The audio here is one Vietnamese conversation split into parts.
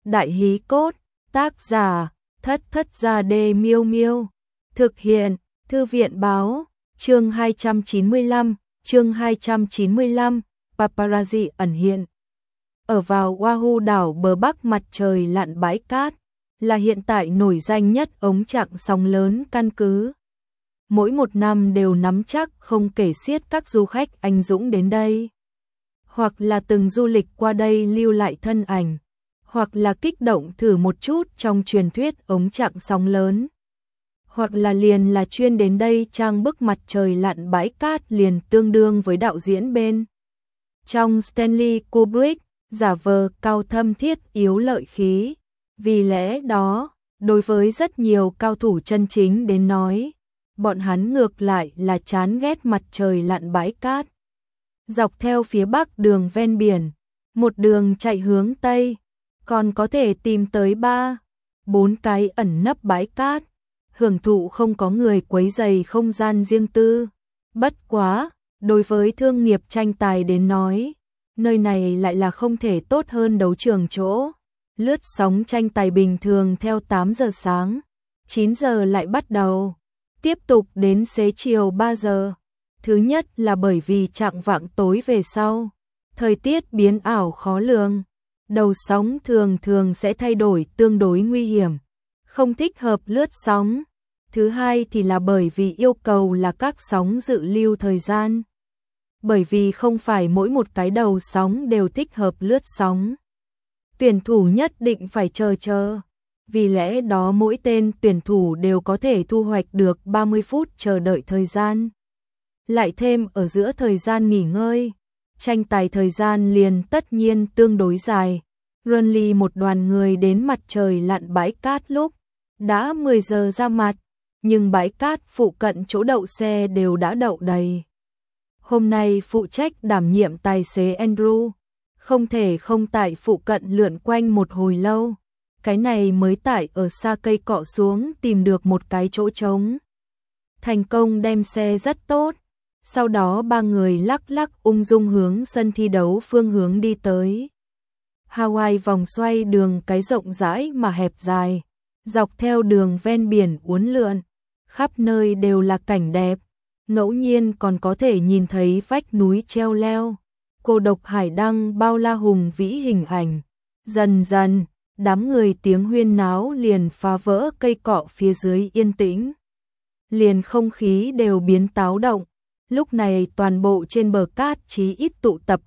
Đại hí cốt, tác giả, Thất Thất Gia Đê Miêu Miêu. Thực hiện, Thư viện báo, chương 295, Paparazzi ẩn hiện. Ở vào Oahu, đảo bờ bắc mặt trời lặn bãi cát, là hiện tại nổi danh nhất ống chặng sóng lớn căn cứ. Mỗi một năm đều nắm chắc không kể xiết các du khách anh dũng đến đây. Hoặc là từng du lịch qua đây lưu lại thân ảnh, hoặc là kích động thử một chút trong truyền thuyết ống chặng sóng lớn. Hoặc là liền là chuyên đến đây trang bức mặt trời lặn bãi cát liền tương đương với đạo diễn bên trong Stanley Kubrick, giả vờ cao thâm thiết yếu lợi khí. Vì lẽ đó, đối với rất nhiều cao thủ chân chính đến nói, bọn hắn ngược lại là chán ghét mặt trời lặn bãi cát. Dọc theo phía bắc đường ven biển, một đường chạy hướng tây, còn có thể tìm tới 3-4 cái ẩn nấp bãi cát, hưởng thụ không có người quấy rầy không gian riêng tư. Bất quá, đối với thương nghiệp tranh tài đến nói, nơi này lại là không thể tốt hơn đấu trường chỗ. Lướt sóng tranh tài bình thường theo 8 giờ sáng, 9 giờ lại bắt đầu, tiếp tục đến xế chiều 3 giờ. Thứ nhất là bởi vì chạng vạng tối về sau, thời tiết biến ảo khó lường, đầu sóng thường sẽ thay đổi tương đối nguy hiểm, không thích hợp lướt sóng. Thứ hai thì là bởi vì yêu cầu là các sóng dự lưu thời gian. Bởi vì không phải mỗi một cái đầu sóng đều thích hợp lướt sóng. Tuyển thủ nhất định phải chờ. Vì lẽ đó mỗi tên tuyển thủ đều có thể thu hoạch được 30 phút chờ đợi thời gian. Lại thêm ở giữa thời gian nghỉ ngơi, tranh tài thời gian liền tất nhiên tương đối dài. Runley một đoàn người đến mặt trời lặn bãi cát lúc đã 10 giờ ra mặt, nhưng bãi cát phụ cận chỗ đậu xe đều đã đậu đầy. Hôm nay phụ trách đảm nhiệm tài xế Andrew, không thể không tại phụ cận lượn quanh một hồi lâu, cái này mới tại ở xa cây cọ xuống tìm được một cái chỗ trống. Thành công đem xe rất tốt, sau đó ba người lắc ung dung hướng sân thi đấu phương hướng đi tới. Hawaii vòng xoay đường cái rộng rãi mà hẹp dài, dọc theo đường ven biển uốn lượn, khắp nơi đều là cảnh đẹp, ngẫu nhiên còn có thể nhìn thấy vách núi treo leo, cô độc hải đăng bao la hùng vĩ hình ảnh. Dần dần, đám người tiếng huyên náo liền phá vỡ cây cọ phía dưới yên tĩnh. Liền không khí đều biến táo động, lúc này toàn bộ trên bờ cát chí ít tụ tập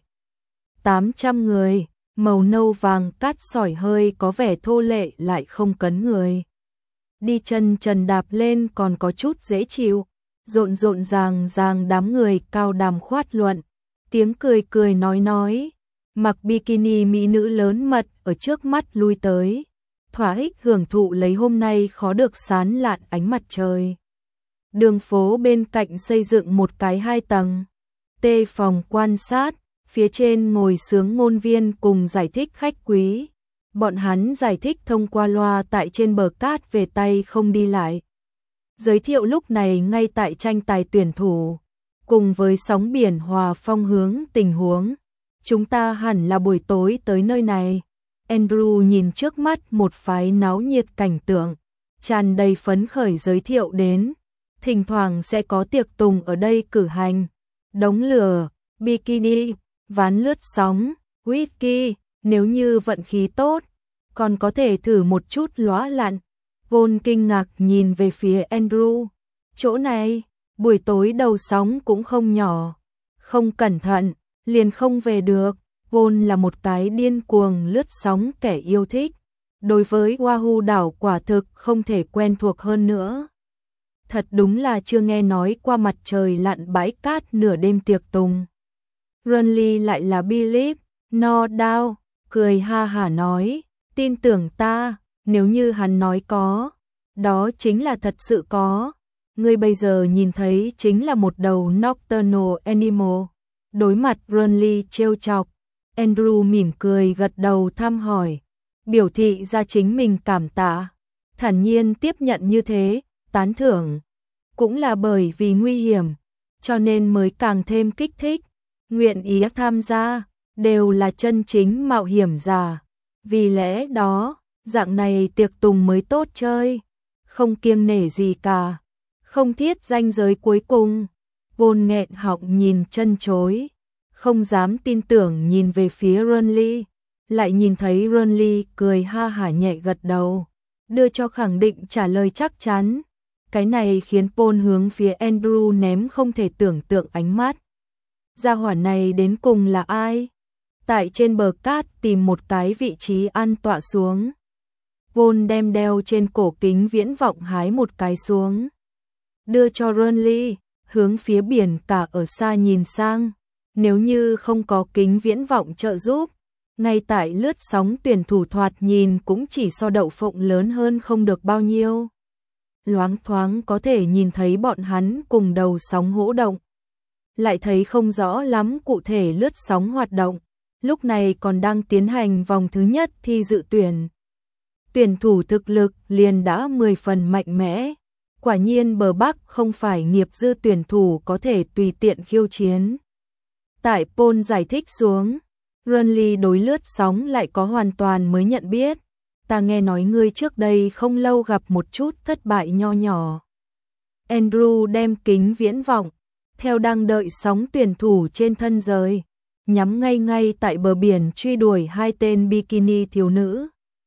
700-800 người, màu nâu vàng cát sỏi hơi có vẻ thô lệ lại không cấn người. Đi chân trần đạp lên còn có chút dễ chịu, rộn ràng đám người cao đàm khoát luận, tiếng cười nói, mặc bikini mỹ nữ lớn mật ở trước mắt lui tới, thỏa thích hưởng thụ lấy hôm nay khó được sán lạn ánh mặt trời. Đường phố bên cạnh xây dựng một cái 2 tầng, phòng quan sát, phía trên ngồi sướng ngôn viên cùng giải thích khách quý. Bọn hắn giải thích thông qua loa tại trên bờ cát về tay không đi lại. Giới thiệu lúc này ngay tại tranh tài tuyển thủ, cùng với sóng biển hòa phong hướng tình huống. Chúng ta hẳn là buổi tối tới nơi này. Andrew nhìn trước mắt một phái náo nhiệt cảnh tượng, tràn đầy phấn khởi giới thiệu đến. Thỉnh thoảng sẽ có tiệc tùng ở đây cử hành. Đống lửa, bikini, ván lướt sóng, whisky, nếu như vận khí tốt, còn có thể thử một chút lóa lặn. Vốn kinh ngạc nhìn về phía Andrew. Chỗ này, buổi tối đầu sóng cũng không nhỏ. Không cẩn thận, liền không về được. Vốn là một cái điên cuồng lướt sóng kẻ yêu thích. Đối với Oahu đảo quả thực không thể quen thuộc hơn nữa. Thật đúng là chưa nghe nói qua mặt trời lặn bãi cát nửa đêm tiệc tùng. Runley lại là believe, no doubt, cười ha hả nói, tin tưởng ta, nếu như hắn nói có, đó chính là thật sự có. Ngươi bây giờ nhìn thấy chính là một đầu nocturnal animal. Đối mặt Runley trêu chọc, Andrew mỉm cười gật đầu thăm hỏi, biểu thị ra chính mình cảm tạ, thản nhiên tiếp nhận như thế, tán thưởng. Cũng là bởi vì nguy hiểm, cho nên mới càng thêm kích thích, nguyện ý tham gia, đều là chân chính mạo hiểm giả. Vì lẽ đó, dạng này tiệc tùng mới tốt chơi, không kiêng nể gì cả, không thiết ranh giới cuối cùng. Paul nghẹn họng nhìn chân chối, không dám tin tưởng nhìn về phía Renly, lại nhìn thấy Renly cười ha hả nhẹ gật đầu, đưa cho khẳng định trả lời chắc chắn. Cái này khiến Paul hướng phía Andrew ném không thể tưởng tượng ánh mắt. Gia hỏa này đến cùng là ai? Tại trên bờ cát tìm một cái vị trí an tọa xuống. Paul đem đeo trên cổ kính viễn vọng hái một cái xuống, đưa cho Renly, hướng phía biển cả ở xa nhìn sang. Nếu như không có kính viễn vọng trợ giúp, ngay tại lướt sóng tuyển thủ thoạt nhìn cũng chỉ so đậu phộng lớn hơn không được bao nhiêu. Loáng thoáng có thể nhìn thấy bọn hắn cùng đầu sóng hỗ động, lại thấy không rõ lắm cụ thể lướt sóng hoạt động. Lúc này còn đang tiến hành vòng thứ nhất thi dự tuyển. Tuyển thủ thực lực liền đã 10 phần mạnh mẽ. Quả nhiên bờ Bắc không phải nghiệp dư tuyển thủ có thể tùy tiện khiêu chiến. Tại Paul giải thích xuống, Renly đối lướt sóng lại có hoàn toàn mới nhận biết. Ta nghe nói ngươi trước đây không lâu gặp một chút thất bại nho nhỏ. Andrew đem kính viễn vọng, theo đang đợi sóng tuyển thủ trên thân rời, nhắm ngay tại bờ biển truy đuổi hai tên bikini thiếu nữ.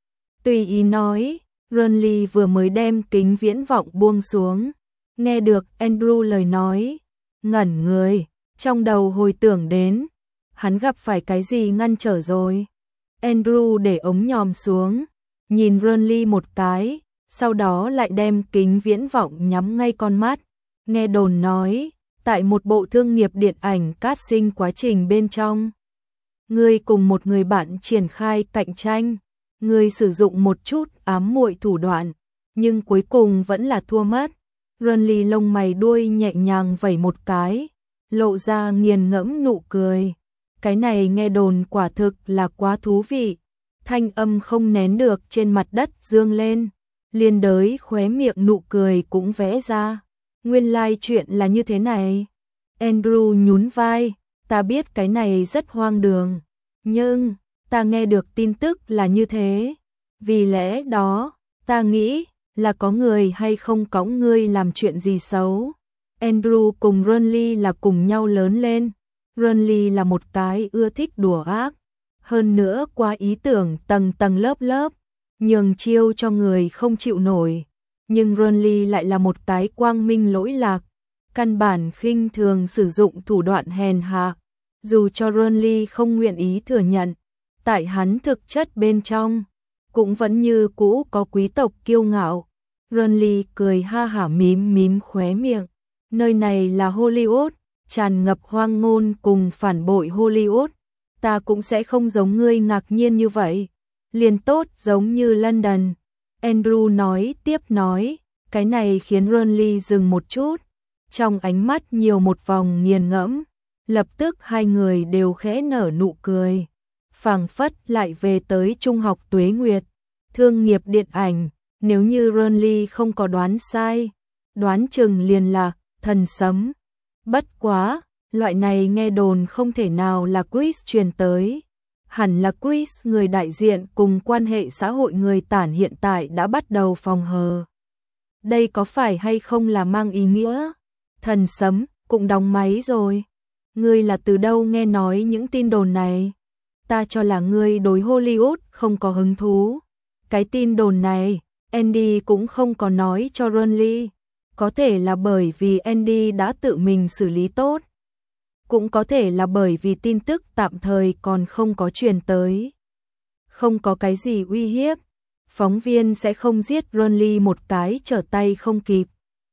Tùy ý nói, Renly vừa mới đem kính viễn vọng buông xuống, nghe được Andrew lời nói, ngẩn người, trong đầu hồi tưởng đến, hắn gặp phải cái gì ngăn trở rồi. Andrew để ống nhòm xuống, nhìn Renly một cái, sau đó lại đem kính viễn vọng nhắm ngay con mắt. Nghe đồn nói, tại một bộ thương nghiệp điện ảnh casting quá trình bên trong, ngươi cùng một người bạn triển khai cạnh tranh, ngươi sử dụng một chút ám muội thủ đoạn, nhưng cuối cùng vẫn là thua mất. Renly lông mày đuôi nhẹ nhàng vẩy một cái, lộ ra nghiền ngẫm nụ cười. Cái này nghe đồn quả thực là quá thú vị. Thanh âm không nén được trên mặt đất dương lên, liên đới khóe miệng nụ cười cũng vẽ ra. Nguyên lai chuyện là như thế này. Andrew nhún vai, ta biết cái này rất hoang đường, nhưng ta nghe được tin tức là như thế. Vì lẽ đó, ta nghĩ là có người hay không cõng ngươi làm chuyện gì xấu. Andrew cùng Renly là cùng nhau lớn lên. Renly là một cái ưa thích đùa ác, hơn nữa qua ý tưởng tầng tầng lớp lớp, nhường chiêu cho người không chịu nổi. Nhưng Renly lại là một cái quang minh lỗi lạc, căn bản khinh thường sử dụng thủ đoạn hèn hạ. Dù cho Renly không nguyện ý thừa nhận, tại hắn thực chất bên trong, cũng vẫn như cũ có quý tộc kiêu ngạo. Renly cười ha hả mím khóe miệng. Nơi này là Hollywood, tràn ngập hoang ngôn cùng phản bội Hollywood. Ta cũng sẽ không giống ngươi ngạc nhiên như vậy. Liền tốt giống như London. Andrew nói tiếp nói, cái này khiến Renly dừng một chút. Trong ánh mắt nhiều một vòng nghiền ngẫm. Lập tức hai người đều khẽ nở nụ cười. Phảng phất lại về tới trung học Tuế Nguyệt. Thương nghiệp điện ảnh, nếu như Renly không có đoán sai, đoán chừng liền là Thần Sấm. Bất quá, loại này nghe đồn không thể nào là Chris truyền tới. Hẳn là Chris người đại diện cùng quan hệ xã hội người tản hiện tại đã bắt đầu phòng hờ. Đây có phải hay không là mang ý nghĩa Thần Sấm cũng đóng máy rồi. Ngươi là từ đâu nghe nói những tin đồn này? Ta cho là ngươi đối Hollywood không có hứng thú. Cái tin đồn này, Andy cũng không có nói cho Renly. Có thể là bởi vì Andy đã tự mình xử lý tốt. Cũng có thể là bởi vì tin tức tạm thời còn không có truyền tới. Không có cái gì uy hiếp, phóng viên sẽ không giết Renly một cái trở tay không kịp.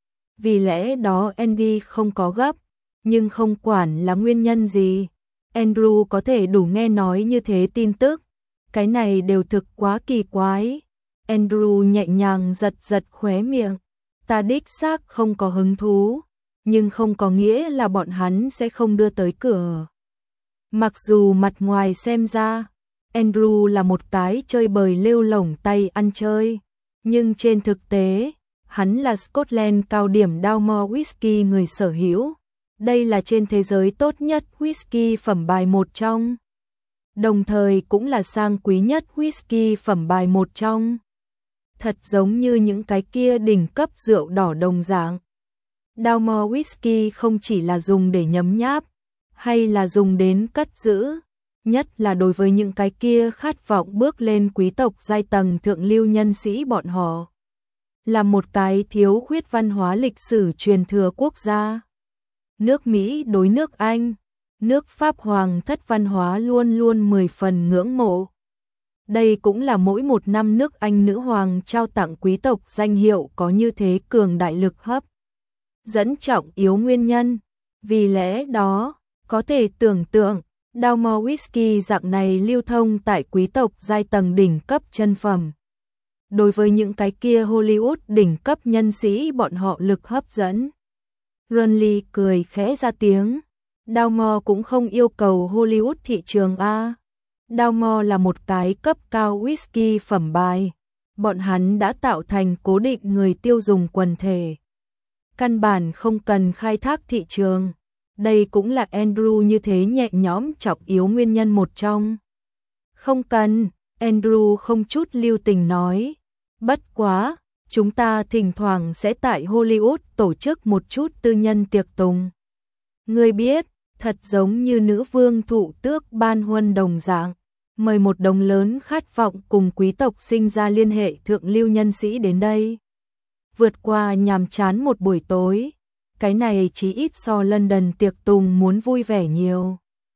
Vì lẽ đó Andy không có gấp, nhưng không quản là nguyên nhân gì. Andrew có thể đủ nghe nói như thế tin tức. Cái này đều thực quá kỳ quái. Andrew nhẹ nhàng giật khóe miệng. Ta đích xác không có hứng thú, nhưng không có nghĩa là bọn hắn sẽ không đưa tới cửa. Mặc dù mặt ngoài xem ra, Andrew là một cái chơi bời lêu lổng tay ăn chơi, nhưng trên thực tế, hắn là Scotland cao điểm Dalmore Whisky người sở hữu. Đây là trên thế giới tốt nhất whisky phẩm bài một trong đồng thời cũng là sang quý nhất whisky phẩm bài một trong. Thật giống như những cái kia đỉnh cấp rượu đỏ đồng dạng. Dalmore whisky không chỉ là dùng để nhấm nháp, hay là dùng đến cất giữ, nhất là đối với những cái kia khát vọng bước lên quý tộc giai tầng thượng lưu nhân sĩ bọn họ. Là một cái thiếu khuyết văn hóa lịch sử truyền thừa quốc gia. Nước Mỹ đối nước Anh, nước Pháp hoàng thất văn hóa luôn luôn 10 phần ngưỡng mộ. Đây cũng là mỗi một năm nước Anh nữ hoàng trao tặng quý tộc danh hiệu có như thế cường đại lực hấp dẫn trọng yếu nguyên nhân. Vì lẽ đó, có thể tưởng tượng, Dalmore whisky dạng này lưu thông tại quý tộc giai tầng đỉnh cấp chân phẩm. Đối với những cái kia Hollywood đỉnh cấp nhân sĩ bọn họ lực hấp dẫn. Runley cười khẽ ra tiếng. Dalmore cũng không yêu cầu Hollywood thị trường A. Dalmore là một cái cấp cao whisky phẩm bài. Bọn hắn đã tạo thành cố định người tiêu dùng quần thể. Căn bản không cần khai thác thị trường. Đây cũng là Andrew như thế nhẹ nhõm trọng yếu nguyên nhân một trong. Không cần, Andrew không chút lưu tình nói. Bất quá, chúng ta thỉnh thoảng sẽ tại Hollywood tổ chức một chút tư nhân tiệc tùng. Ngươi biết, thật giống như nữ vương thụ tước ban huân đồng dạng, mời một đồng lớn khát vọng cùng quý tộc sinh ra liên hệ thượng lưu nhân sĩ đến đây. Vượt qua nhàm chán một buổi tối, cái này chí ít so London tiệc tùng muốn vui vẻ nhiều.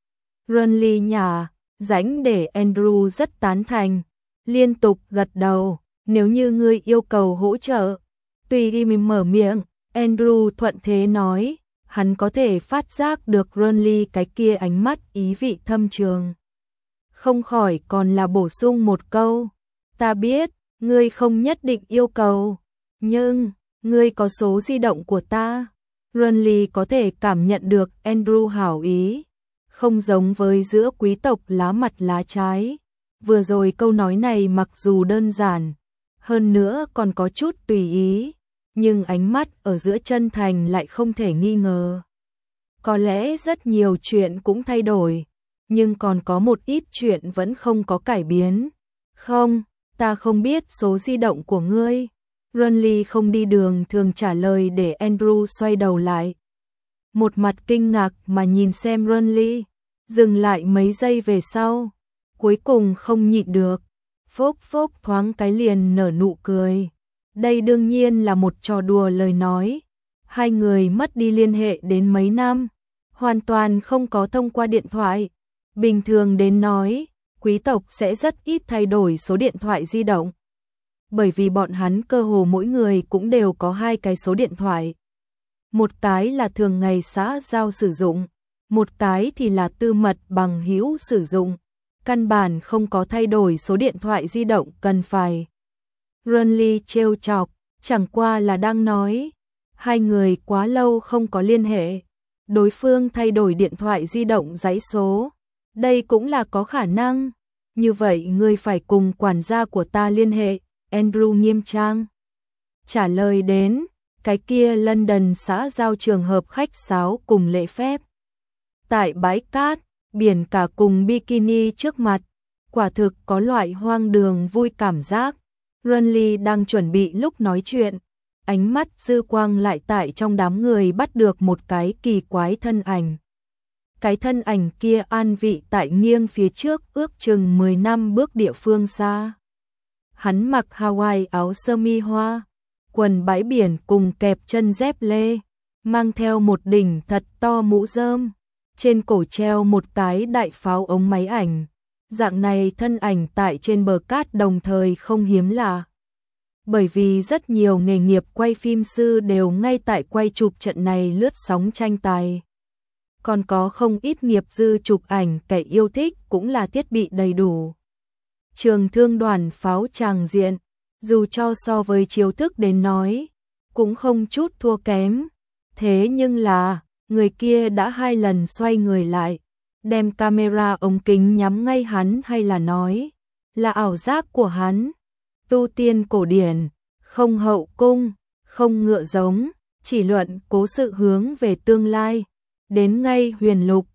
Runley nhà, rãnh để Andrew rất tán thành, liên tục gật đầu, nếu như ngươi yêu cầu hỗ trợ. Tùy đi mình mở miệng, Andrew thuận thế nói, hắn có thể phát giác được Runley cái kia ánh mắt ý vị thâm trường. Không khỏi còn là bổ sung một câu, ta biết, ngươi không nhất định yêu cầu, nhưng, ngươi có số di động của ta. Runley có thể cảm nhận được Andrew hảo ý, không giống với giữa quý tộc lá mặt lá trái. Vừa rồi câu nói này mặc dù đơn giản, hơn nữa còn có chút tùy ý, nhưng ánh mắt ở giữa chân thành lại không thể nghi ngờ. Có lẽ rất nhiều chuyện cũng thay đổi, nhưng còn có một ít chuyện vẫn không có cải biến. Không, ta không biết số di động của ngươi. Runley không đi đường thường trả lời để Andrew xoay đầu lại. Một mặt kinh ngạc mà nhìn xem Runley, dừng lại mấy giây về sau, cuối cùng không nhịn được. Phốc phốc thoáng cái liền nở nụ cười. Đây đương nhiên là một trò đùa lời nói. Hai người mất đi liên hệ đến mấy năm, hoàn toàn không có thông qua điện thoại. Bình thường đến nói, quý tộc sẽ rất ít thay đổi số điện thoại di động. Bởi vì bọn hắn cơ hồ mỗi người cũng đều có hai cái số điện thoại. Một cái là thường ngày xã giao sử dụng, một cái thì là tư mật bằng hữu sử dụng. Căn bản không có thay đổi số điện thoại di động cần phải. Runley trêu chọc, chẳng qua là đang nói, hai người quá lâu không có liên hệ, đối phương thay đổi điện thoại di động dãy số, đây cũng là có khả năng. Như vậy ngươi phải cùng quản gia của ta liên hệ. Andrew nghiêm trang trả lời đến, cái kia London xã giao trường hợp khách sáo cùng lễ phép. Tại bãi cát, biển cả cùng bikini trước mặt, quả thực có loại hoang đường vui cảm giác. Runley đang chuẩn bị lúc nói chuyện, ánh mắt dư quang lại tại trong đám người bắt được một cái kỳ quái thân ảnh. Cái thân ảnh kia an vị tại nghiêng phía trước ước chừng 10 năm bước địa phương xa. Hắn mặc Hawaii áo sơ mi hoa, quần bãi biển cùng kẹp chân dép lê, mang theo một đỉnh thật to mũ rơm, trên cổ treo một cái đại pháo ống máy ảnh. Dạng này thân ảnh tại trên bờ cát đồng thời không hiếm lạ. Bởi vì rất nhiều nghề nghiệp quay phim sư đều ngay tại quay chụp trận này lướt sóng tranh tài. Còn có không ít nghiệp dư chụp ảnh kẻ yêu thích cũng là thiết bị đầy đủ. Trường thương đoàn pháo tràng diện, dù cho so với chiếu thức đến nói, cũng không chút thua kém. Thế nhưng là, người kia đã 2 lần xoay người lại, đem camera ống kính nhắm ngay hắn hay là nói, là ảo giác của hắn. Tu tiên cổ điển, không hậu cung, không ngựa giống, chỉ luận cố sự hướng về tương lai, đến ngay huyền lục,